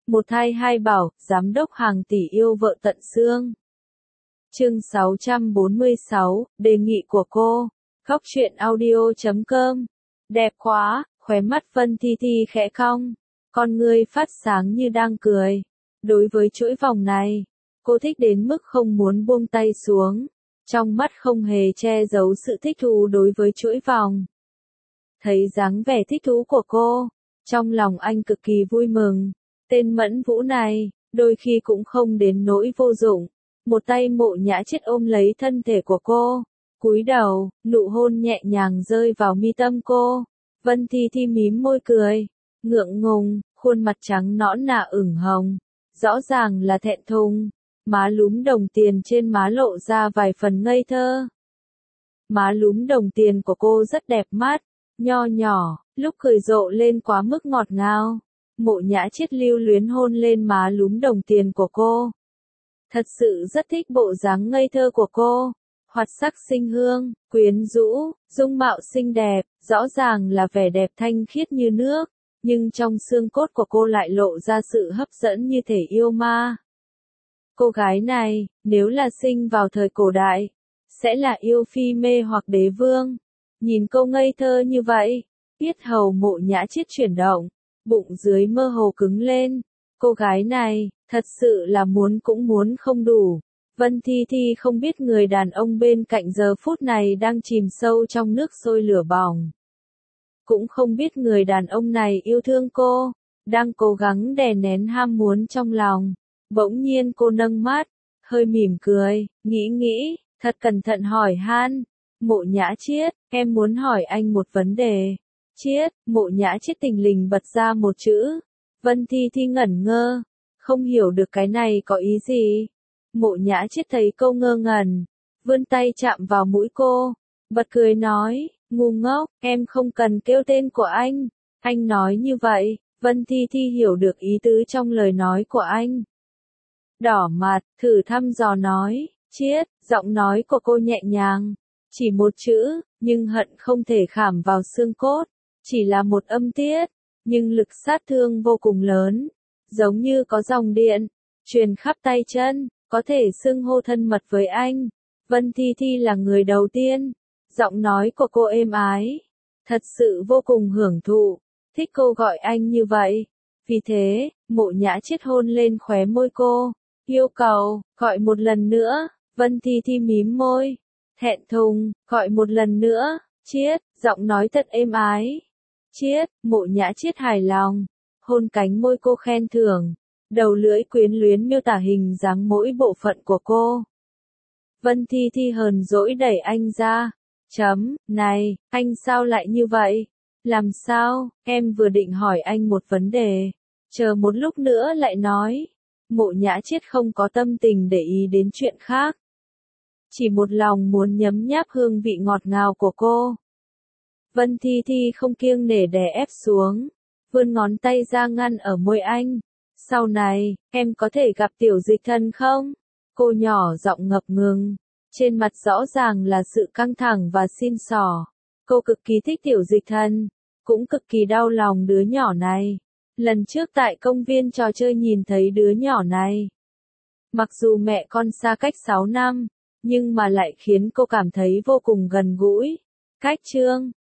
Một thai hai bảo, giám đốc hàng tỷ yêu vợ tận xương. Chương 646, đề nghị của cô. Góc truyện audio.com. Đẹp quá, khóe mắt Vân Thi Thi khẽ cong. Con ngươi phát sáng như đang cười. Đối với chuỗi vòng này, cô thích đến mức không muốn buông tay xuống. Trong mắt không hề che giấu sự thích thú đối với chuỗi vòng. Thấy dáng vẻ thích thú của cô, trong lòng anh cực kỳ vui mừng. Tên Mẫn Vũ này, đôi khi cũng không đến nỗi vô dụng. Một tay Mộ Nhã Chiết ôm lấy thân thể của cô, cúi đầu, nụ hôn nhẹ nhàng rơi vào mi tâm cô. Vân Thi Thi mím môi cười, ngượng ngùng, khuôn mặt trắng nõn nà ửng hồng, rõ ràng là thẹn thùng. Má lúm đồng tiền trên má lộ ra vài phần ngây thơ. Má lúm đồng tiền của cô rất đẹp mắt, nho nhỏ, lúc cười rộ lên quá mức ngọt ngào. Mộ Nhã Chiết lưu luyến hôn lên má lúm đồng tiền của cô. Thật sự rất thích bộ dáng ngây thơ của cô, hoạt sắc sinh hương, quyến rũ, dung mạo xinh đẹp, rõ ràng là vẻ đẹp thanh khiết như nước, nhưng trong xương cốt của cô lại lộ ra sự hấp dẫn như thể yêu ma. Cô gái này, nếu là sinh vào thời cổ đại, sẽ là yêu phi mê hoặc đế vương. Nhìn cô ngây thơ như vậy, yết hầu Mộ Nhã Chiết chuyển động, bụng dưới mơ hồ cứng lên. Cô gái này, thật sự là muốn cũng muốn không đủ. Vân Thi Thi không biết người đàn ông bên cạnh giờ phút này đang chìm sâu trong nước sôi lửa bỏng. Cũng không biết người đàn ông này yêu thương cô, đang cố gắng đè nén ham muốn trong lòng. Bỗng nhiên cô nâng mắt, hơi mỉm cười, nghĩ, thật cẩn thận hỏi han. Mộ Nhã Chiết, em muốn hỏi anh một vấn đề. Chiết, Mộ Nhã Chiết tình lình bật ra một chữ. Vân Thi Thi ngẩn ngơ, không hiểu được cái này có ý gì. Mộ Nhã Chiết thấy cô ngơ ngẩn, vươn tay chạm vào mũi cô, bật cười nói, ngu ngốc, em không cần kêu tên của anh. Anh nói như vậy, Vân Thi Thi hiểu được ý tứ trong lời nói của anh. Đỏ mặt, thử thăm dò nói, Chiết, giọng nói của cô nhẹ nhàng, chỉ một chữ, nhưng hận không thể khảm vào xương cốt, chỉ là một âm tiết, nhưng lực sát thương vô cùng lớn, giống như có dòng điện, truyền khắp tay chân, có thể xưng hô thân mật với anh. Vân Thi Thi là người đầu tiên, giọng nói của cô êm ái, thật sự vô cùng hưởng thụ, thích cô gọi anh như vậy. Vì thế, Mộ Nhã Chiết hôn lên khóe môi cô, yêu cầu, gọi một lần nữa. Vân Thi Thi mím môi, thẹn thùng, gọi một lần nữa. Chiết, giọng nói thật êm ái. Chiết, Mộ Nhã Chiết hài lòng, hôn cánh môi cô khen thưởng, đầu lưỡi quyến luyến miêu tả hình dáng mỗi bộ phận của cô. Vân Thi Thi hờn dỗi đẩy anh ra, này, anh sao lại như vậy? Làm sao, em vừa định hỏi anh một vấn đề, chờ một lúc nữa lại nói. Mộ Nhã Chiết không có tâm tình để ý đến chuyện khác, chỉ một lòng muốn nhấm nháp hương vị ngọt ngào của cô. Vân Thi Thi không kiêng nể đè ép xuống, vươn ngón tay ra ngăn ở môi anh. Sau này, em có thể gặp Tiểu Dịch Thần không? Cô nhỏ giọng ngập ngừng, trên mặt rõ ràng là sự căng thẳng và xin xỏ. Cô cực kỳ thích Tiểu Dịch Thần, cũng cực kỳ đau lòng đứa nhỏ này. Lần trước tại công viên trò chơi nhìn thấy đứa nhỏ này. Mặc dù mẹ con xa cách 6 năm, nhưng mà lại khiến cô cảm thấy vô cùng gần gũi. Cách chương